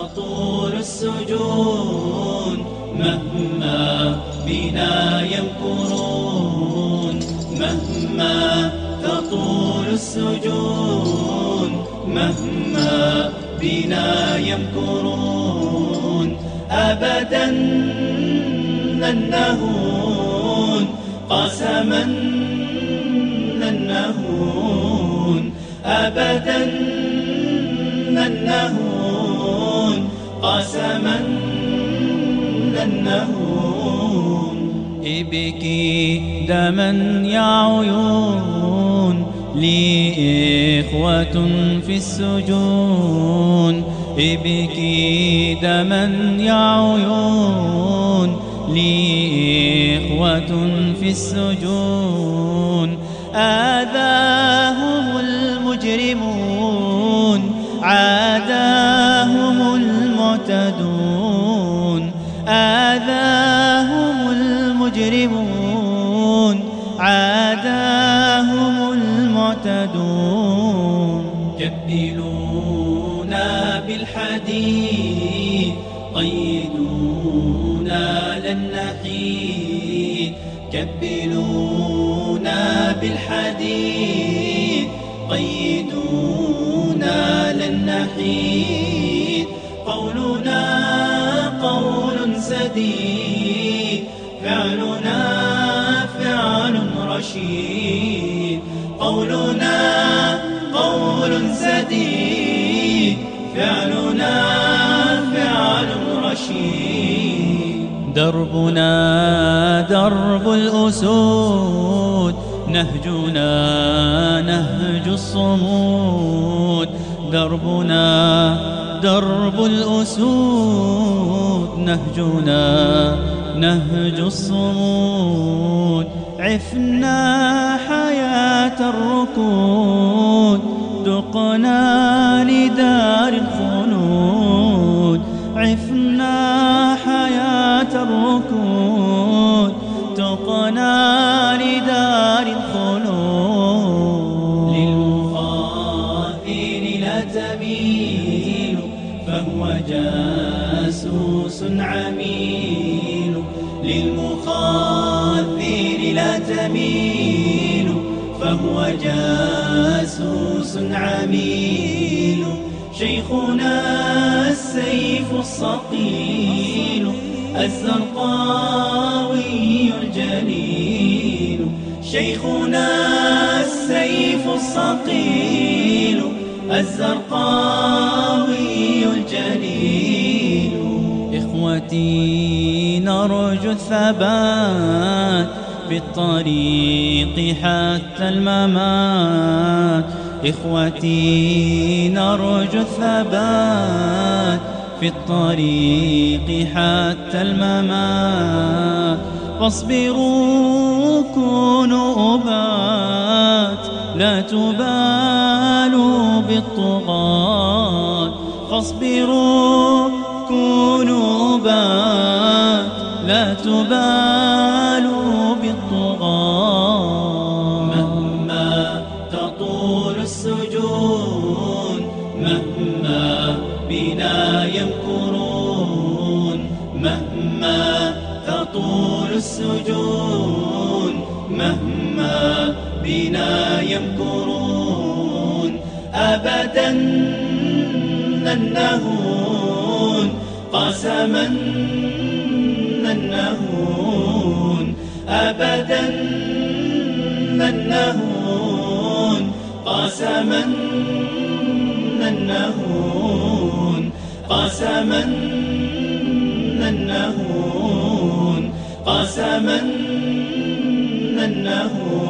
تطول السجون مهما بنا يمكرون، مهما تطول السجون مهما بنا يمكرون، أبدا لن نهون قسما لن نهون، أبدا لن نهون قسما لن نهون. ابكي دما يا عيون لي إخوة في السجون، ابكي دما يا عيون لي إخوة في السجون، آذاهم المجرمون عاداهم المعتدون، آذاهم المجرمون عاداهم المعتدون. كبلونا بالحديد قيدونا لن نحيد، كبلونا بالحديد قيدونا لن نحيد، قولنا قول سديد فعلنا فعل رشيد، قولنا قول سديد فعلنا فعل رشيد. دربنا درب الأسود نهجنا نهج الصمود، دربنا درب الأسود نهجنا نهج الصمود، عفنا حياة الركود دقنا لدار الخلود، عفنا حياة الركود دقنا لدار الخلود. للمخاذل لا تميل فهو جاسوس عميل، للمخاذل لا تميل فهو جاسوس عميل، شيخنا السيف الصقيل الزرقاوي الجليل، شيخنا السيف الصقيل الزرقاوي الجليل. إخوتي نرجو الثبات في الطريق حتى الممات، إخوتي نرجو الثبات في الطريق حتى الممات، فاصبروا كونوا أبات لا تبالوا بالطغاة، فاصبروا كونوا أبات لا تبالوا بالطغاة. مهما تطول السجون مهما بنا يمكرون، مهما تطول السجون مهما بنا يمكرون، أبدا لن نهون قسما لن نهون، أبدا لن نهون قسما لن نهون، قسما لن نهون، قسما لن نهون.